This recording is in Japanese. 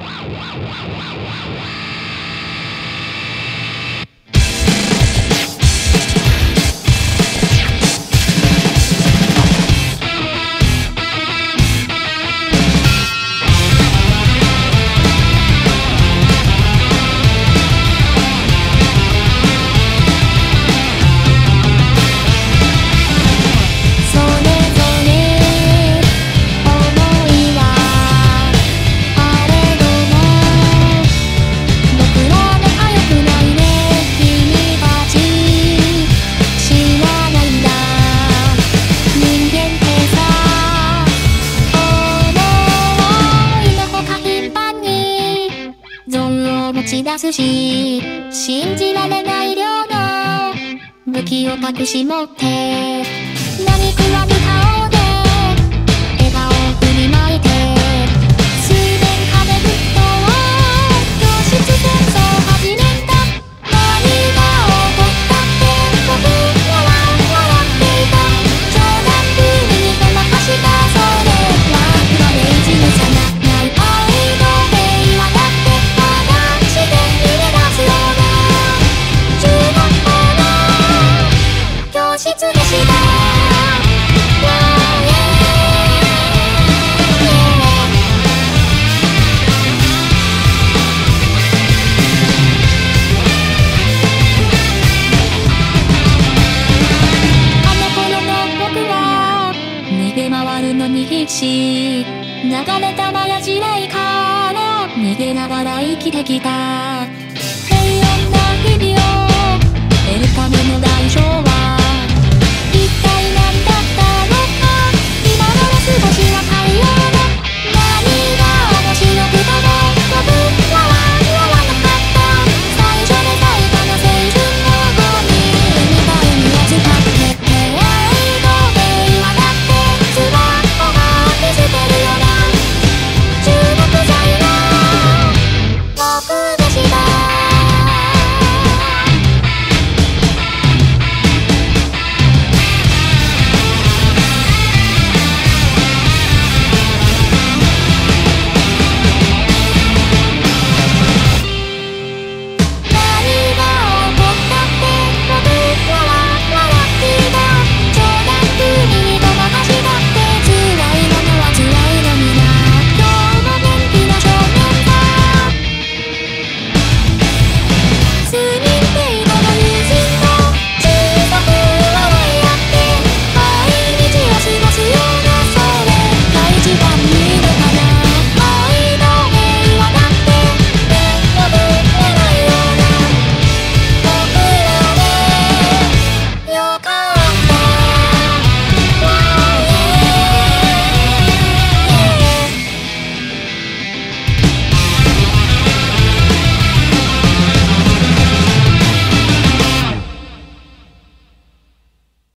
持ち出すし、信じられない量の武器を隠し持って何食わぬ顔で笑顔を振りまいて水面下でぶっと教室戦争始めた。何が起こったって僕らは笑っていた。冗談風にごまかしたそれはあくまでいじめじゃない愛の平和だって話して逃げ出すような中学校の教室でした。回るのに必死、流れたまや地雷から逃げながら生きてきた。平穏な日々を